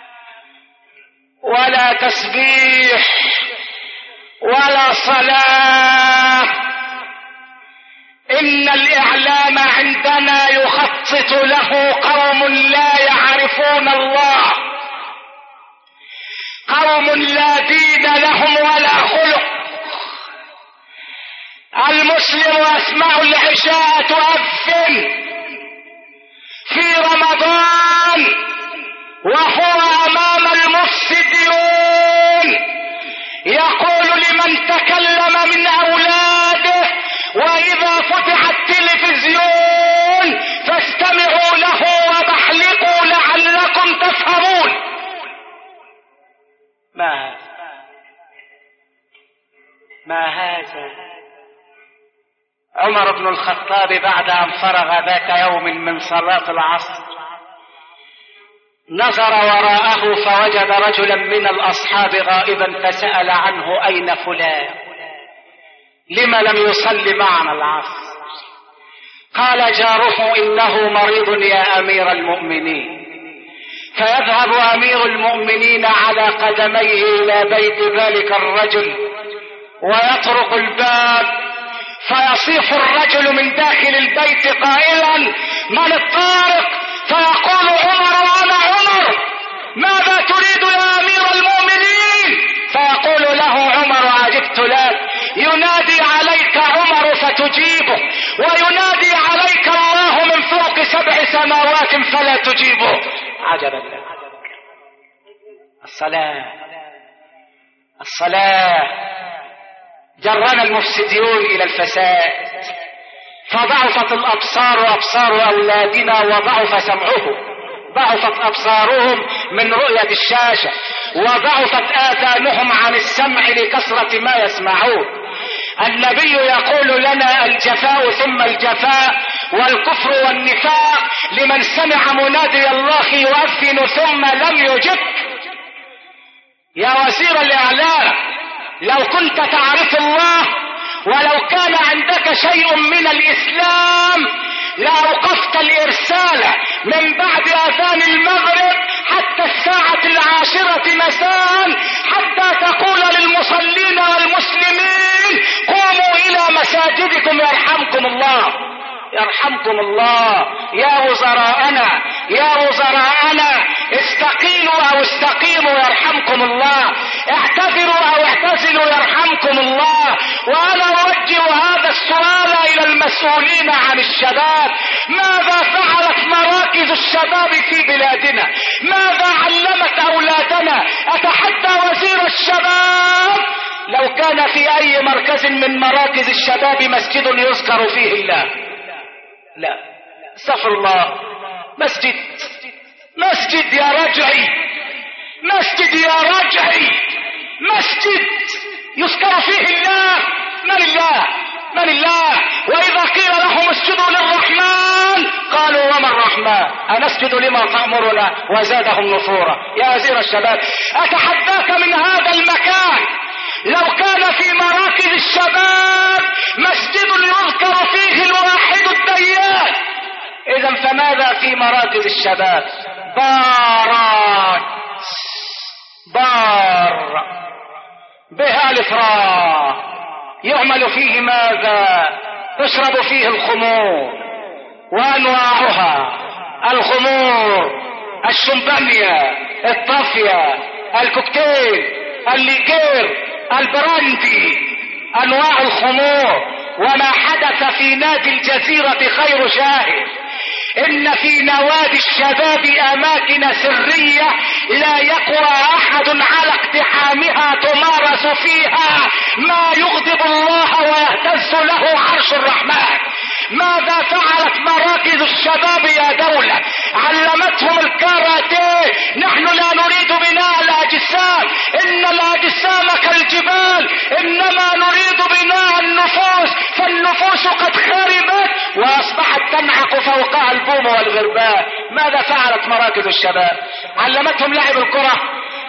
ولا تسبيح ولا صلاة. إن الإعلام عندنا يخطط له قوم لا يعرفون الله، قوم لا دين لهم ولا خلق. المسلم يسمع العشاء تؤذن في رمضان وهو أمام المفسدين، يقول لمن تكلم من أولاده وإذا فتح التلفزيون فاستمعوا له وبحلقوا لعلكم تفهمون. ما هذا؟ عمر بن الخطاب بعد أن فرغ ذات يوم من صلاة العصر نظر وراءه فوجد رجلا من الأصحاب غائبا، فسأل عنه أين فلان؟ لما لم يصلي معنا العصر؟ قال جاره إنه مريض يا أمير المؤمنين. فيذهب أمير المؤمنين على قدميه إلى بيت ذلك الرجل ويطرق الباب، فيصيح الرجل من داخل البيت قائلا من الطارق؟ فيقول عمر وأنا عمر. ماذا تريد يا فلا تجيبه، وينادي عليك الله من فوق 7 سماوات فلا تجيبه. عجبا لك. الصلاة جرنا المفسدون إلى الفساد، فضعفت الأبصار أبصار أولادنا وضعف سمعهم، ضعفت أبصارهم من رؤية الشاشة، وضعفت آذانهم عن السمع لكثرة ما يسمعون. النبي يقول لنا الجفاء ثم الجفاء والكفر والنفاق لمن سمع منادي الله يؤذن ثم لم يجب. يا وزير الإعلام، لو كنت تعرف الله ولو كان عندك شيء من الإسلام لأوقفت الإرسال من بعد أذان المغرب حتى 10:10 مساء حتى تقول للمصلين والمسلمين قوموا إلى مساجدكم يرحمكم الله. يرحمكم الله. يا وزراءنا استقيلوا أو استقيموا يرحمكم الله، اعتذروا أو اعتزلوا يرحمكم الله. وأنا أوجه هذا السؤال إلى المسؤولين عن الشباب: ماذا فعلت مراكز الشباب في بلادنا؟ ماذا علمت أولادنا؟ أتحدى وزير الشباب لو كان في أي مركز من مراكز الشباب مسجد يذكر فيه الله، لا استغفر الله، مسجد يا رجعي، مسجد يا رجعي، مسجد يذكر فيه الله. من الله؟ وإذا قيل لهم اسجدوا للرحمن قالوا وما الرحمن أنسجد لما تأمرنا وزادهم نفورا. يا وزير الشباب، أتحداك من هذا المكان لو كان في مراكز الشباب مسجد يذكر فيه الواحد الديان، إذا فماذا في مراكز الشباب؟ بار به ألف راء، يعمل فيه ماذا؟ تشرب فيه الخمور وأنواعها: الخمور، الشمبانيا، الطافية، الكوكتيل، الليكير، البراندي، أنواع الخمور. وما حدث في نادي الجزيرة خير شاهد. إن في نوادي الشباب أماكن سرية لا يقوى أحد على اقتحامها، تمارس فيها ما يغضب الله ويهتز له عرش الرحمن. ماذا فعلت مراكز الشباب يا دولة؟ علمتهم الكاراتيه. نحن لا نريد بناء الأجسام، إن الأجسام كالجبال، إنما نريد بناء النفوس، فالنفوس قد خربت وأصبحت تنعق فوقها البوم والغربان. ماذا فعلت مراكز الشباب؟ علمتهم لعب الكرة،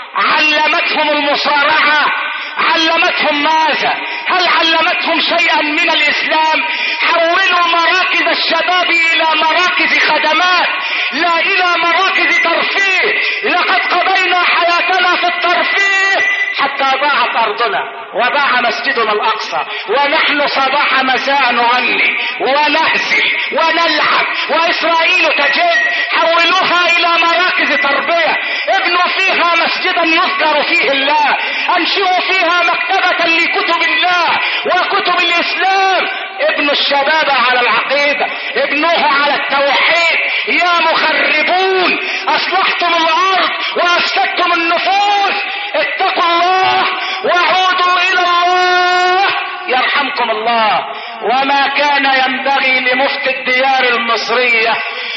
علمتهم المصارعة، علمتهم ماذا؟ هل علمتهم شيئا من الإسلام؟ حولوا مراكز الشباب إلى مراكز خدمات لا إلى مراكز ترفيه. لقد قضينا حياتنا في الترفيه حتى ضاعت أرضنا وضاع مسجدنا الأقصى، ونحن صباح مساء نغني ونهزل ونلعب وإسرائيل تجد. حولوها إلى مراكز تربية، ابنوا فيها مسجدا يذكر فيه الله، أنشئوا فيها مكتبة لكتب الله وكتب الإسلام. ابنوا الشباب على العقيدة، ابنوه على التوحيد. يا مخربون، أصلحتم الأرض وأفسدتم النفوس، اتقوا الله وعودوا إلى الله يرحمكم الله. وما كان ينبغي لمفتي الديار المصرية،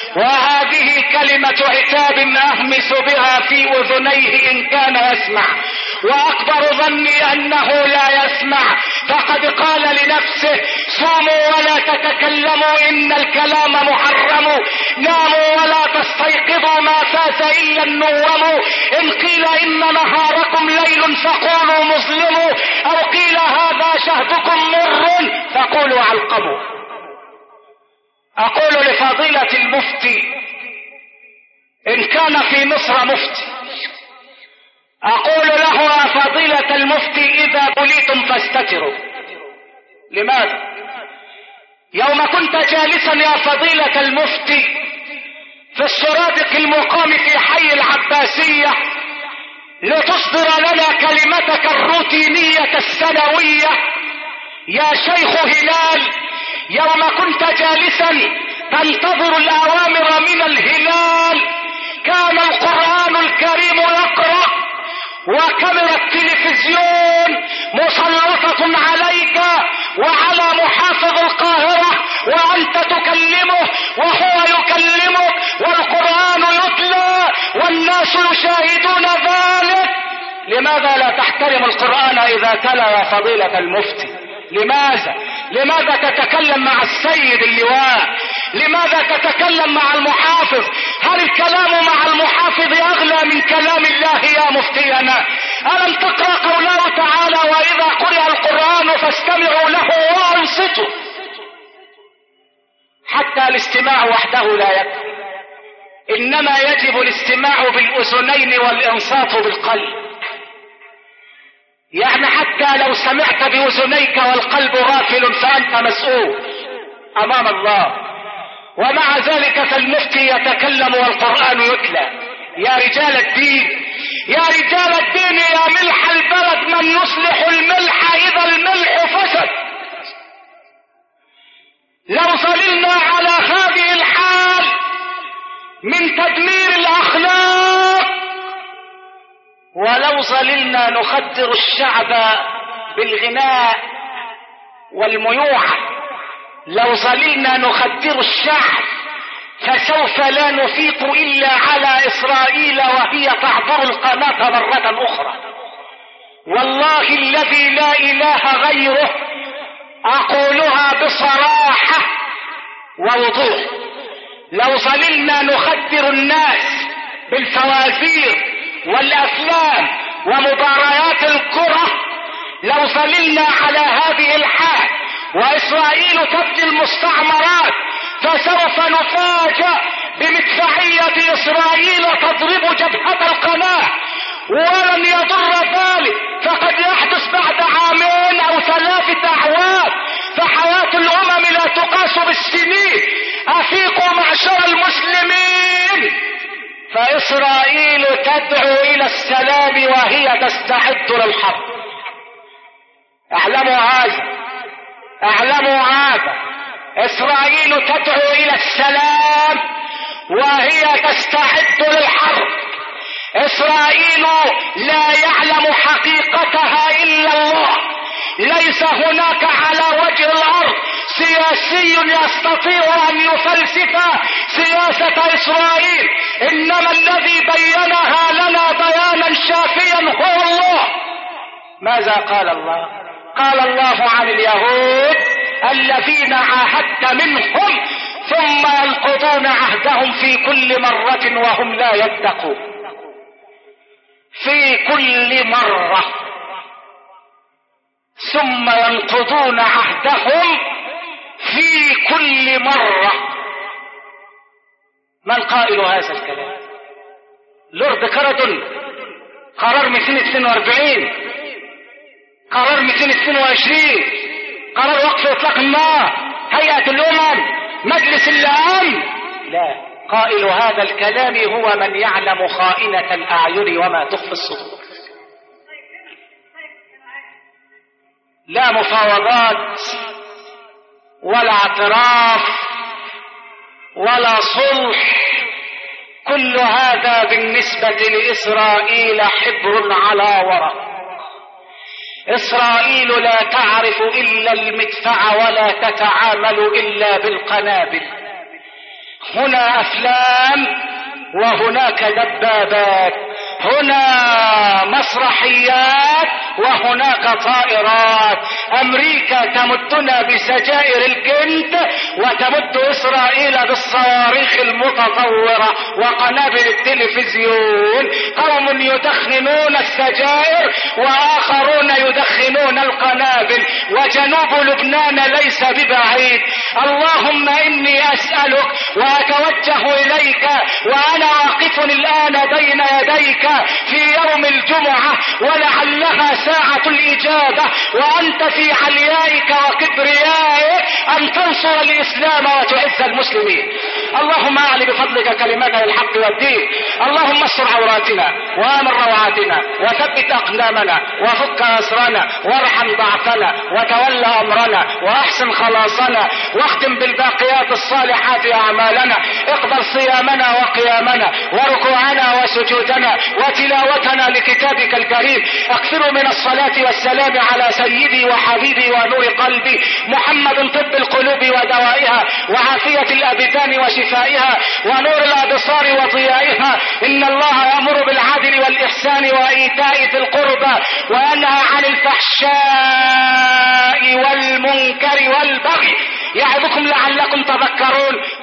وهذه كلمة عتاب أهمس بها في أذنيه إن كان يسمع، وأكبر ظني أنه لا يسمع، فقد قال لنفسه: صوموا ولا تتكلموا إن الكلام محرم، ناموا ولا تستيقظوا ما فات إلا النوم، إن قيل إن نهاركم ليل فقولوا مظلم، أو قيل هذا شهدكم مر فقولوا علقموا. أقول لفضيلة المفتي إن كان في مصر مفتي، أقول له: يا فضيلة المفتي إذا بليتم فاستتروا. لماذا؟ يوم كنت جالسا يا فضيلة المفتي في السرادق المقام في حي العباسية لتصدر لنا كلمتك الروتينية السنوية: يا شيخ هلال يوم كنت جالسا تنتظر الأوامر من الهلال كان القرآن الكريم يقرأ وكاميرا التلفزيون مسلطة عليك وعلى محافظ القاهرة وأنت تكلمه وهو يكلمك والقرآن يتلى والناس يشاهدون ذلك. لماذا لا تحترم القرآن إذا تلا يا فضيلة المفتي؟ لماذا تتكلم مع السيد اللواء؟ لماذا تتكلم مع المحافظ؟ هل الكلام مع المحافظ أغلى من كلام الله يا مفتينا؟ ألم تقرأ قوله تعالى وإذا قرئ القرآن فاستمعوا له وأنصتوا؟ حتى الاستماع وحده لا يكفي، إنما يجب الاستماع بالأذنين والإنصات بالقلب. يعني حتى لو سمعت بأذنيك والقلب غافل فأنت مسؤول أمام الله. ومع ذلك فالمفتي يتكلم والقرآن يتلى. يا رجال الدين، يا رجال الدين، يا ملح البلد، من يصلح الملح إذا الملح فسد؟ لو ظللنا على هذه الحال من تدمير الأخلاق، ولو ظللنا نخدر الشعب بالغناء والميوعة، لو ظللنا نخدر الشعب فسوف لا نفيق إلا على إسرائيل وهي تعبر القناة مرة أخرى. والله الذي لا إله غيره أقولها بصراحة ووضوح، لو ظللنا نخدر الناس بالفوازير والأفلام ومباريات الكرة، لو ظللنا على هذه الحال وإسرائيل تبني المستعمرات فسوف نفاجأ بمدفعية إسرائيل تضرب جبهة القناة، ولن يضر ذلك، فقد يحدث بعد عامين أو 3 أعوام، فحياة الأمم لا تقاس بالسنين. أفيقوا معشر المسلمين، فإسرائيل تدعو إلى السلام وهي تستعد للحرب. اعلموا هذا، إسرائيل تدعو إلى السلام وهي تستعد للحرب. إسرائيل لا يعلم حقيقتها إلا الله، ليس هناك على وجه الأرض سياسي يستطيع أن يفلسف سياسة إسرائيل، إنما الذي بينها لنا بيانا شافيا هو الله. ماذا قال الله؟ قال الله عن اليهود الذين عاهدت منهم ثم ينقضون عهدهم في كل مرة وهم لا يتقون. في كل مرة ثم ينقضون عهدهم في كل مرة. من قائل هذا الكلام؟ لورد كاردون، قرار 242، قرار 222، قرار وقف اطلاق النار، هيئة الامم، مجلس الامن. لا، قائل هذا الكلام هو من يعلم خائنة الاعين وما تخفي الصدور. لا مفاوضات ولا اعتراف ولا صلح، كل هذا بالنسبة لإسرائيل حبر على ورق. إسرائيل لا تعرف إلا المدفع ولا تتعامل إلا بالقنابل. هنا أفلام وهناك دبابات، هنا مسرحيات وهناك طائرات. أمريكا تمدنا بسجائر الجند وتمد إسرائيل بالصواريخ المتطورة وقنابل التلفزيون. قوم يدخنون السجائر وآخرون يدخنون القنابل، وجنوب لبنان ليس ببعيد. اللهم إني أسألك وأتوجه إليك وأنا واقف الآن بين يديك في يوم الجمعة ولعلها ساعة الإجابة وأنت في عليائك وكبريائك، أن تنصر الإسلام وتعز المسلمين. اللهم اعل بفضلك كلمتنا الحق والدين. اللهم استر عوراتنا وامن روعاتنا وثبت اقدامنا وفك اسرنا وارحم ضعفنا وتولى امرنا واحسن خلاصنا واختم بالباقيات الصالحات اعمالنا. اقبل صيامنا وقيامنا وركوعنا وسجودنا وتلاوتنا لكتابك الكريم. اكثروا من الصلاة والسلام على سيدي وحبيبي ونور قلبي محمد طب القلوب ودوائها وعافية الابدان وشفائها ونور الابصار وضيائها. ان الله يأمر بالعدل والاحسان وايتاء ذي القربى وينهى عن الفحشاء والمنكر والبغي يعظكم لعلكم تذكرون.